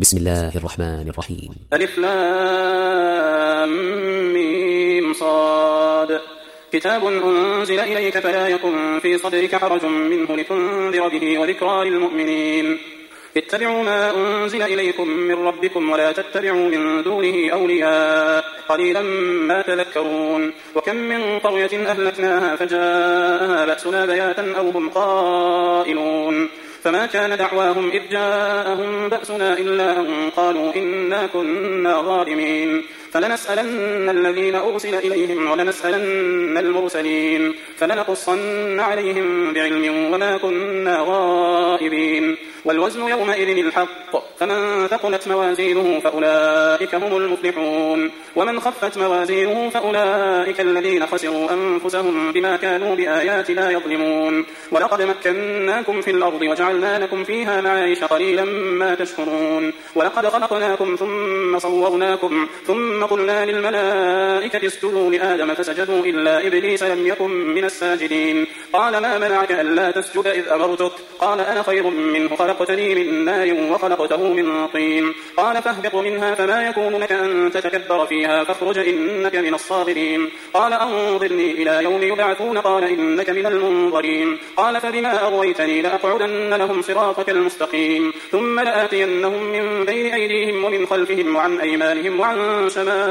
بسم الله الرحمن الرحيم. ألف لام ميم صاد. كتاب أنزل إليك فلا يكن في صدرك حرج منه لتنذر به وذكرى للمؤمنين. اتبعوا ما أنزل إليكم من ربكم ولا تتبعوا من دونه أولياء قليلا ما تذكرون. وكم من قرية أهلكناها فجاءها بأسنا بياتا أو هم قائلون فما كان دعواهم إذ جاءهم بأسنا إلا أن قالوا إنا كنا ظالمين. فلنسألن الذين أرسل إليهم ولنسألن المرسلين فلنقصن عليهم بعلم وما كنا غائبين. والوزن يومئذ الحق فمن ثقلت موازينه فأولئك هم المفلحون ومن خفت موازينه فأولئك الذين خسروا أنفسهم بما كانوا بآياتنا يظلمون. ولقد مكناكم في الأرض وجعلنا لكم فيها معايش قليلا ما تشكرون. ولقد خلقناكم ثم صورناكم ثم قلنا للملائكة اسجدوا لآدم فسجدوا إلا إبليس لم يكن من الساجدين. قال ما منعك ألا تسجد إذ أمرتك؟ قال أنا خير منه خلقتني من نار وخلقته من طين. قال فاهبط منها فما يكون لك أن تتكبر فيها فاخرج إنك من الصاغرين. قال أنظرني إلى يوم يبعثون قال إنك من المنظرين. قال فبما أغويتني لأقعدن لهم صراطك المستقيم ثم لآتينهم من بين أيديهم ومن خلفهم وعن أيمانهم وعن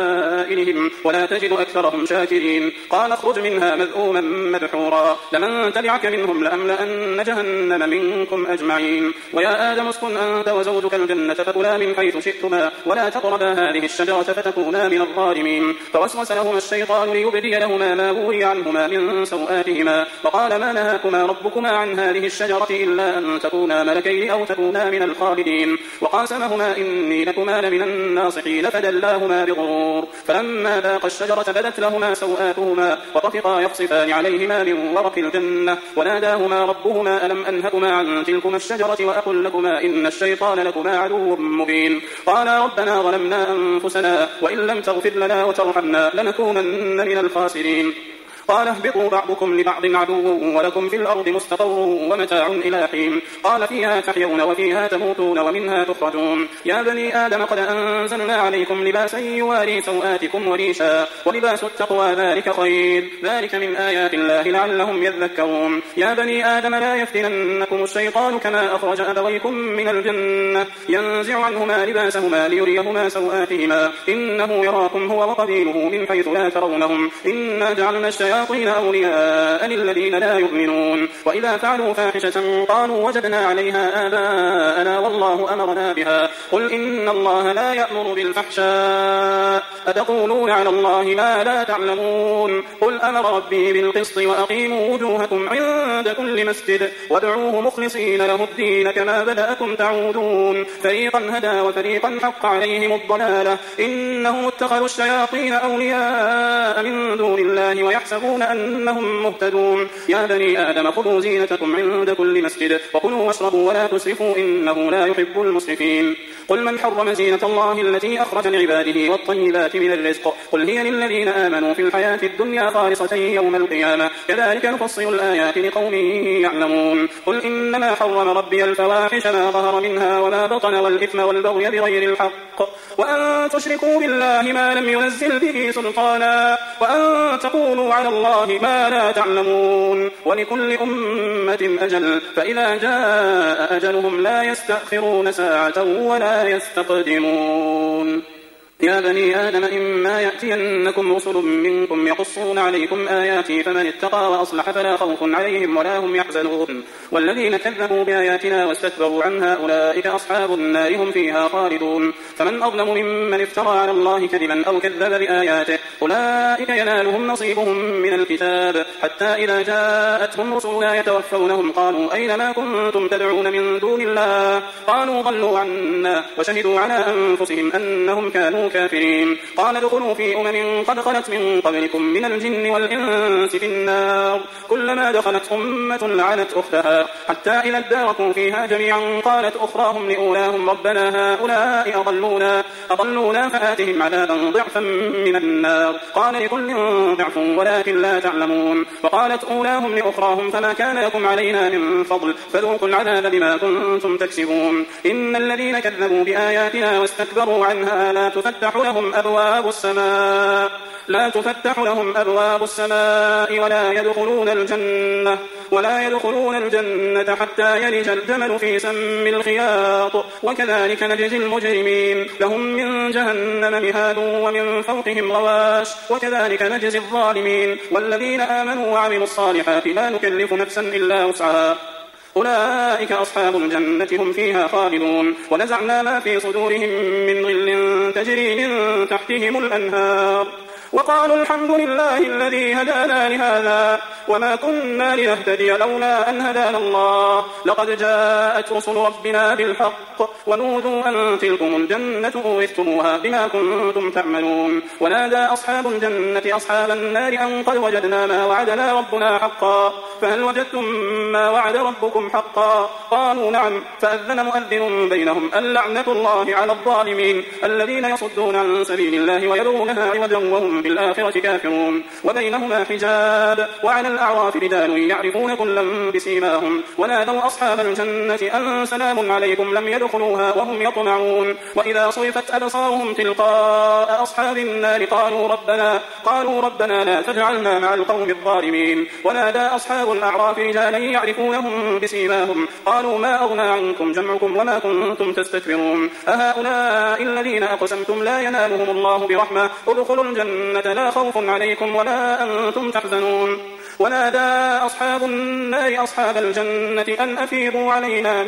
شمائلهم ولا تجد أكثرهم شاكرين. قال اخرج منها مذءوما مدحورا لمن تبعك منهم لأملأن جهنم منكم أجمعين. ويا آدم اسكن أنت وزوجك الجنة فكلا من حيث شئتما ولا تقربا هذه الشجرة فتكونا من الظالمين. فوسوس لهما الشيطان ليبدي لهما ما بوري عنهما من سوآتهما وقال ما نهاكما ربكما عن هذه الشجرة إلا أن تكونا ملكين أو تكونا من الخالدين. وقاسمهما إني لكما لمن الناصحين فدلاهما بغرور. فلما ذاقا الشجرة بدت لهما سوآتهما وطفقا يخصفان عليهما من ورق الجنة وناداهما ربهما ألم أنهكما عن تلكما الشجرة وأقل لكما إن الشيطان لكما عدو مبين. قالا ربنا ظلمنا أنفسنا وإن لم تغفر لنا وترحمنا لنكونن من الخاسرين. قال اهبطوا بعضكم لبعض عدو ولكم في الأرض مستقر ومتاع إلى حين. قال فيها تحيون وفيها تموتون ومنها تخرجون. يا بني آدم قد أنزلنا عليكم لباسا يواري سوآتكم وريشا ولباس التقوى ذلك خير ذلك من آيات الله لعلهم يذكرون. يا بني آدم لا يفتننكم الشيطان كما أخرج أبويكم من الجنة ينزع عنهما لباسهما ليريهما سوآتهما إنه يراكم هو وقبيله من حيث لا ترونهم إنا جعلنا الشياطين أولياء للذين لا يؤمنون. وإذا فعلوا فاحشة قالوا وجدنا عليها آباءنا والله أمرنا بها قل إن الله لا يأمر بالفحشاء أتقولون على الله ما لا تعلمون. قل أمر ربي بالقسط وأقيموا وجوهكم عند كل مسجد وادعوه مخلصين له الدين كما بدأكم تعودون. فريقا هدى وفريقا حق عليهم الضلالة إنهم اتخذوا الشياطين أولياء من دون الله ويحسبون أنهم مهتدون. يا بني آدم خذوا زينتكم عند كل مسجد وكلوا واشربوا ولا تسرفوا إنه لا يحب المسرفين. قل من حرم زينة الله التي أخرج لعباده والطيبات من الرزق قل هي للذين آمنوا في الحياة الدنيا خالصة يوم القيامة كذلك نفصل الآيات لقوم يعلمون. قل إنما حرم ربي الفواحش ما ظهر منها وما بطن والإثم والبغي بغير الحق وأن تشركوا بالله ما لم ينزل به سلطانا وأن تقولوا على الله ما لا تعلمون. ولكل أمة أجل فإذا جاء أجلهم لا يستأخرون ساعة ولا يستقدمون. يا بني آدم إما يأتينكم رسل منكم يقصون عليكم آياتي فمن اتقى وأصلح فلا خوف عليهم ولا هم يحزنون. والذين كذبوا بآياتنا واستكبروا عنها أولئك أصحاب النار هم فيها خالدون. فمن أظلم ممن افترى على الله كذبا أو كذب بآياته أولئك ينالهم نصيبهم من الكتاب حتى إذا جاءتهم رسلنا يتوفونهم قالوا أين ما كنتم تدعون من دون الله قالوا ضلوا عنا وشهدوا على أنفسهم أنهم كانوا الكافرين. قال ادخلوا في أمم قد خلت من قبلكم من الجن والإنس في النار كلما دخلت أمة لعنت أختها حتى إذا اداركوا فيها جميعا قالت أخراهم لأولاهم ربنا هؤلاء أضلونا فآتهم عذابا ضعفا من النار قال لكل ضعف ولكن لا تعلمون. وقالت أولاهم لأخراهم فما كان لكم علينا من فضل فذوقوا العذاب بما كنتم تكسبون. إن الذين كذبوا بآياتنا واستكبروا عنها لا تفتح لهم أبواب السماء ولا يدخلون الجنة حتى يلج الجمل في سم الخياط وكذلك نجزي المجرمين. لهم من جهنم مهاد ومن فوقهم غواش وكذلك نجزي الظالمين. والذين آمنوا وعملوا الصالحات لا نكلف نفسا إلا وسعها أولئك أصحاب الجنة هم فيها خالدون. ونزعنا ما في صدورهم من غل تجري من تحتهم الأنهار وقالوا الحمد لله الذي هدانا لهذا وما كنا لنهتدي لولا أن هدانا الله لقد جاءت رسل ربنا بالحق ونودوا أن تلكم الجنة أورثتموها بما كنتم تعملون. ونادى أصحاب الجنة أصحاب النار أن قد وجدنا ما وعدنا ربنا حقا فهل وجدتم ما وعد ربكم حقا قالوا نعم. فأذن مؤذن بينهم اللعنة الله على الظالمين الذين يصدون عن سبيل الله ويبغونها عوجا وهم بالآخرة كافرون. وبينهما حجاب وعلى الأعراف رجال يعرفون كلا بسيماهم ونادوا أصحاب الجنة أن سلام عليكم لم يدخلوها وهم يطمعون. وإذا صرفت أبصارهم تلقاء أصحاب النار قالوا ربنا لا تجعلنا مع القوم الظالمين. ونادى أصحاب الأعراف رجالا يعرفونهم بسيماهم قالوا ما أغنى عنكم جمعكم وما كنتم تستكبرون أهؤلاء الذين أقسمتم لا ينالهم الله برحمة ادخلوا الجنة لا خوف عليكم ولا أنتم تحزنون. ونادى أصحاب النار أصحاب الجنة أن أفيضوا علينا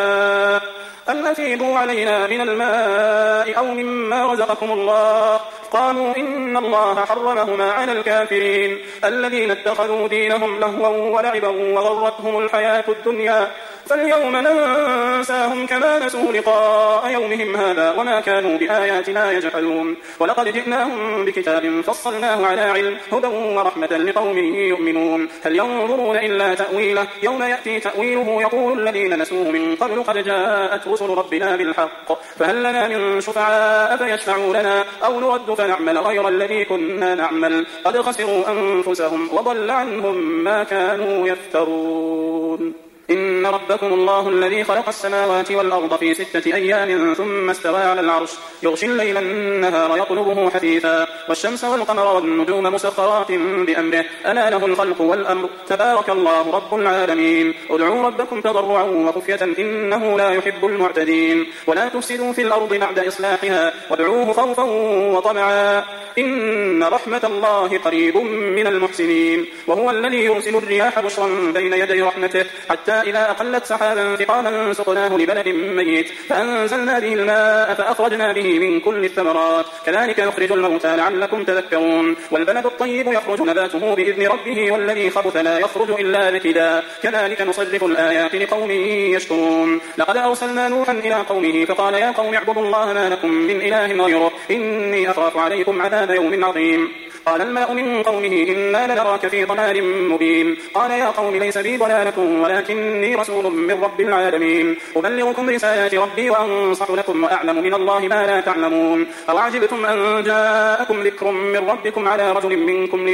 من الماء أو مما رزقكم الله قالوا إن الله حرمهما على الكافرين الذين اتخذوا دينهم لهوا ولعبا وغرتهم الحياة الدنيا فاليوم ننساهم كما نسوا لقاء يومهم هذا وما كانوا بآياتنا يجحدون. ولقد جئناهم بكتاب فصلناه على علم هدى ورحمة لقوم يؤمنون. هل ينظرون إلا تأويله يوم يأتي تأويله يقول الذين نسوه من قبل قد جاءت رسل ربنا بالحق فهل لنا من شفعاء فيشفعوا لنا أو نرد فنعمل غير الذي كنا نعمل قد خسروا أنفسهم وضل عنهم ما كانوا يفترون. إن ربكم الله الذي خلق السماوات والأرض في 6 أيام ثم استوى على العرش يغشي الليل النهار يطلبه حثيثا والشمس والقمر والنجوم مسخرات بأمره ألا له الخلق والأمر تبارك الله رب العالمين. ادعوا ربكم تضرعا وخفية إنه لا يحب المعتدين. ولا تفسدوا في الأرض بعد إصلاحها وادعوه خوفا وطمعا إن رحمة الله قريب من المحسنين. وهو الذي يرسل الرياح بشرا بين يدي رحمته حتى إذا أقلت سحابا ثقالا سقناه لبلد ميت فأنزلنا به الماء فأخرجنا به من كل الثمرات كذلك يخرج الموتى لعلكم تذكرون. والبلد الطيب يخرج نباته بإذن ربه والذي خبث لا يخرج إلا نكدا كذلك نصرف الآيات لقوم يشكرون. لقد أرسلنا نوحا إلى قومه فقال يا قوم اعبدوا الله ما لكم من إله غيره إني أخاف عليكم عذاب يوم عظيم. قال الملأ من قومه إنا لنراك في ضلال مبين. قال يا قوم ليس بي ضلالة ولكني رسول من رب العالمين أبلغكم رسالات ربي وأنصح لكم وأعلم من الله ما لا تعلمون. أو عجبتم أن جاءكم ذكر من ربكم على رجل منكم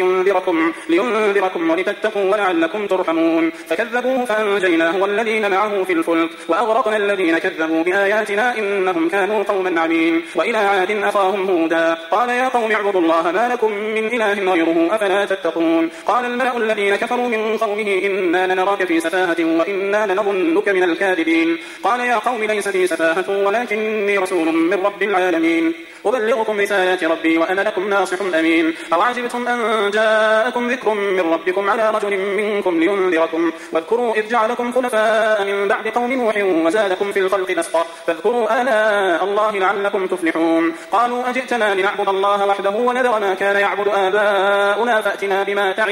لينذركم ولتتقوا ولعلكم ترحمون. فكذبوه فأنجيناه والذين معه في الفلك وأغرقنا الذين كذبوا بآياتنا إنهم كانوا قوما عمين. وإلى عاد أخاهم هودا قال يا قوم اعبدوا الله ما لكم من إله غيره أفلا تتقون. قال الملأ الذين كفروا من قومه إنا لنراك في سفاهة وإنا لنظنك من الكاذبين. قال يا قوم ليس بي سفاهة ولكني رسول من رب العالمين أبلغكم رسالات ربي وأنا لكم ناصح أمين. أو عجبتم أن جاءكم ذكر من ربكم على رجل منكم لينذركم واذكروا إذ جعلكم خلفاء من بعد قوم نوح وزادكم في الخلق بسطة فاذكروا آلاء الله لعلكم تفلحون. قالوا أجئتنا لنعبد الله وحده ونذر ما كان يعبد آباؤنا فأتنا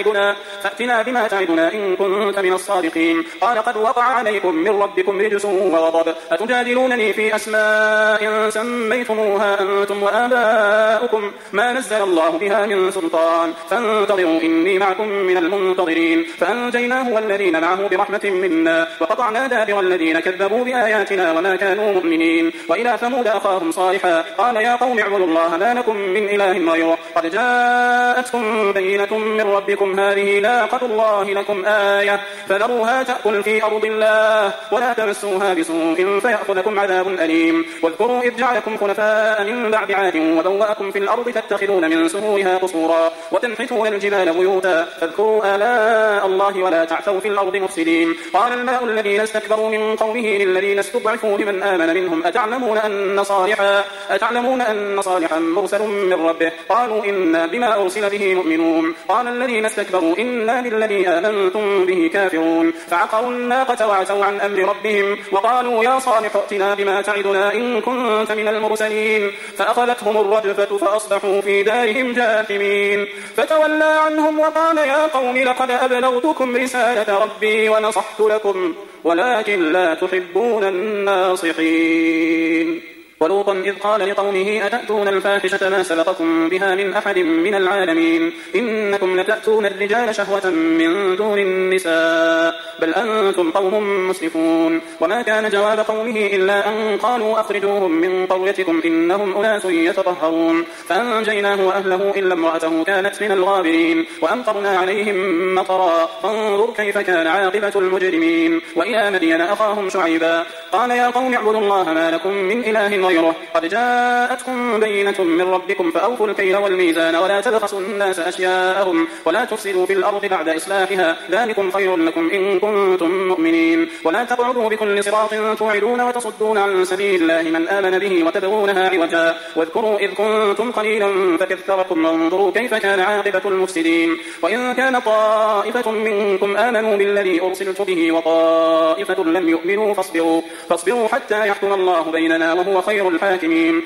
بما تعدنا إن كنت من الصادقين. قال قد وقع عليكم من ربكم رجس وغضب أتجادلونني في أسماء سميتموها أنتم وآباؤكم ما نزل الله بها من سلطان فانتظروا إني معكم من المنتظرين فأنجيناه والذين معه برحمة منا وقطعنا دابر الذين كذبوا بآياتنا وما كانوا مؤمنين. وإلى ثمود أخاهم صالحا قال يا قوم اعبدوا الله ما لكم من إله غيره قد جاءتكم بينة من ربكم هذه ناقة الله لكم آية فذروها تأكل في أرض الله ولا تمسوها بسوء فيأخذكم عذاب أليم. واذكروا إذ جعلكم خلفاء من بعد عاد وبوأكم في الأرض تتخذون من سهولها قصورا وتنحتون الجبال بيوتا فاذكروا آلاء الله ولا تعثوا في الأرض مفسدين. قال الملأ الذين استكبروا من قومه للذين استضعفوا لمن آمن منهم أتعلمون أن صالحا مرسل من ربه قالوا إنا بما أرسل به مؤمنون. قال الذين استكبروا إنا بالذي آمنتم به كافرون فعقروا الناقة وعتوا عن أمر ربهم وقالوا يا صالح ائتنا بما تعدنا إن كنت من المرسلين فأخذتهم الرجفة فأصبحوا في دارهم جاثمين. فتولى عنهم وقال يا قوم لقد أبلغتكم رسالة ربي ونصحت لكم ولكن لا تحبون الناصحين. ولوطا إذ قال لقومه أتأتون الفاحشة ما سبقكم بها من أحد من العالمين إنكم لتأتون الرجال شهوة من دون النساء بل أنتم قوم مسرفون. وما كان جواب قومه إلا أن قالوا أخرجوهم من قريتكم إنهم أناس يتطهرون فأنجيناه وأهله إلا امرأته كانت من الغابرين وأمطرنا عليهم مطرا فانظر كيف كان عاقبة المجرمين. وإلى مدين أخاهم شعيبا قال يا قوم اعبدوا الله ما لكم من إله غيره قد جاءتكم بينة من ربكم فأوفوا الكيل والميزان ولا تبخسوا الناس أشياءهم ولا تفسدوا في الأرض بعد إصلاحها ذلكم خير لكم إن كنتم مؤمنين. ولا تقعدوا بكل صراط توعدون وتصدون عن سبيل الله من آمن به وتبغونها عوجا واذكروا إذ كنتم قليلا فكثركم وانظروا كيف كان عاقبة المفسدين. وإن كان طائفة منكم آمنوا بالذي أرسلت به وطائفة لم يؤمنوا فاصبروا حتى يحكم الله بيننا وهو خير الحاكمين.